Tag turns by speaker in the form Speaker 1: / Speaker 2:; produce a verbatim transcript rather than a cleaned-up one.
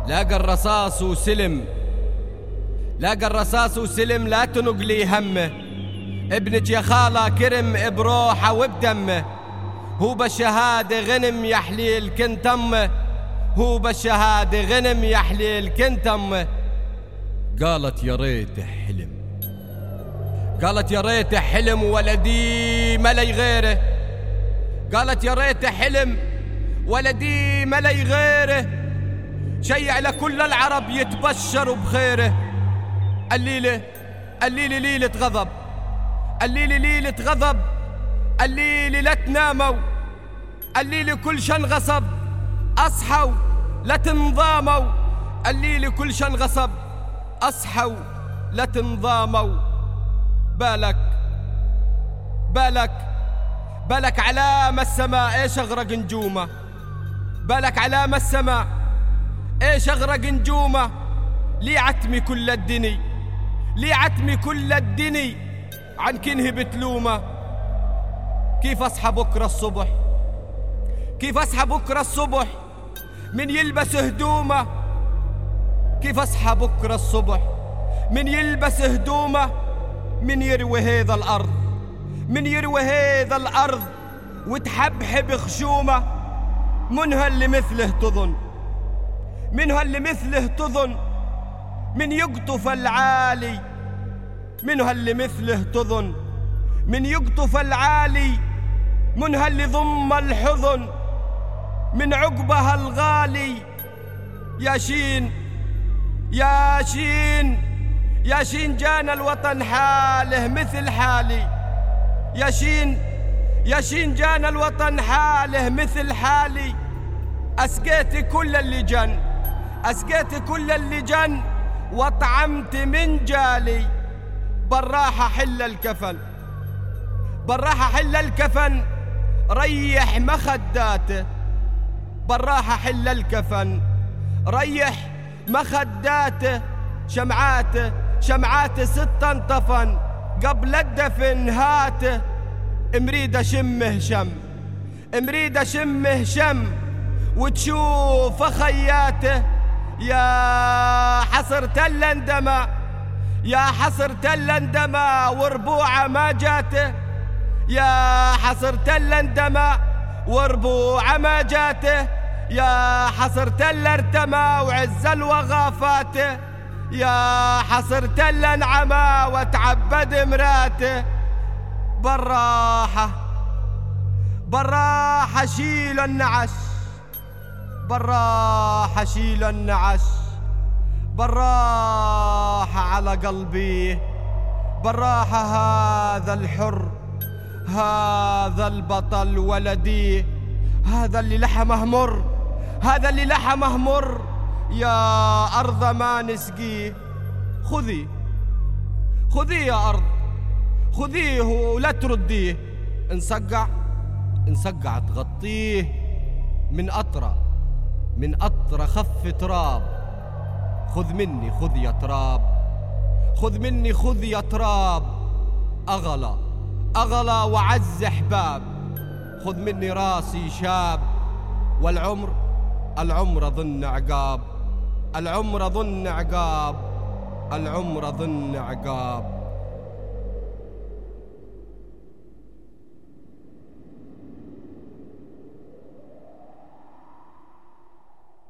Speaker 1: لاقى الرصاص وسلم، لاقى الرصاص وسلم، لا تنقلي همه. ابنك يا خالة كرم بروحه وبدمه، هو بالشهادة غنم يا حليل كنت أمه، هو بالشهادة غنم يا حليل كنت أمه. قالت يا ريته حلم، قالت يا ريته حلم ولدي ملي غيره، قالت يا ريته حلم ولدي ملي غيره، شيع لكل العرب يتبشروا بخيره. الليلة الليلة ليلة غضب، الليلة ليلة غضب، الليلة لا تناموا، الليلة كل شن غصب، أصحوا لا تنضاموا، الليلة كل شن غصب، أصحوا لا تنضاموا. بالك بالك بالك علامة السماء ايش اغرق نجومه، بالك علامة السماء ايش اغرق نجومه. لي عتمي كل الدني، لي عتمي كل الدني، عن كنه بتلومه. كيف اصحى بكره الصبح، كيف اصحى بكره الصبح من يلبس هدومه، كيف اصحى بكره الصبح من يلبس هدومه. من يروي هذا الارض، من يروي هذا الارض وتحبحب خشومه. منها اللي مثله تظن، منها اللي مثله تظن، من يقطف العالي، منها اللي مثله تظن، من يقطف العالي، منها اللي ضم الحضن، من عقبها الغالي. يا شين يا شين يا شين جانا الوطن حاله مثل حالي، يا شين يا شين جانا الوطن حاله مثل حالي. أسقيت كل اللي جن، أسقيت كل اللي جن، وطعمت من جالي. بالراحة حل الكفن، بالراحة حل الكفن، ريح مخداته، بالراحة حل الكفن، ريح مخداته. شمعاته شمعاته ستة انطفن قبل الدفن هاته. مريد اشمه شم، مريد اشمه شم، وتشوف خياته. يا حسرة الاندمى، يا حسرة الاندمى، وربوعه ما جاته. يا حسرة الاندمى وربوعه ما جاته. يا حسرة الارتمى وعز الوغافاته. يا حسرة الانعمى وتعبد مراته. بالراحة بالراحة شيل النعش، بالراحة شيل النعش، بالراحة على قلبي، بالراحة هذا الحر، هذا البطل ولدي، هذا اللي لحمه مر، هذا اللي لحمه مر. يا أرض ما نسقيه، خذي خذيه يا أرض، خذيه ولا ترديه. انسقع انسقع تغطيه من أطرى، من أطرى خف تراب. خذ مني خذ يا تراب، خذ مني خذ يا تراب. أغلى أغلى وعز حباب، خذ مني راسي شاب. والعمر العمر ظن عقاب، العمر ظن عقاب، العمر ظن عقاب.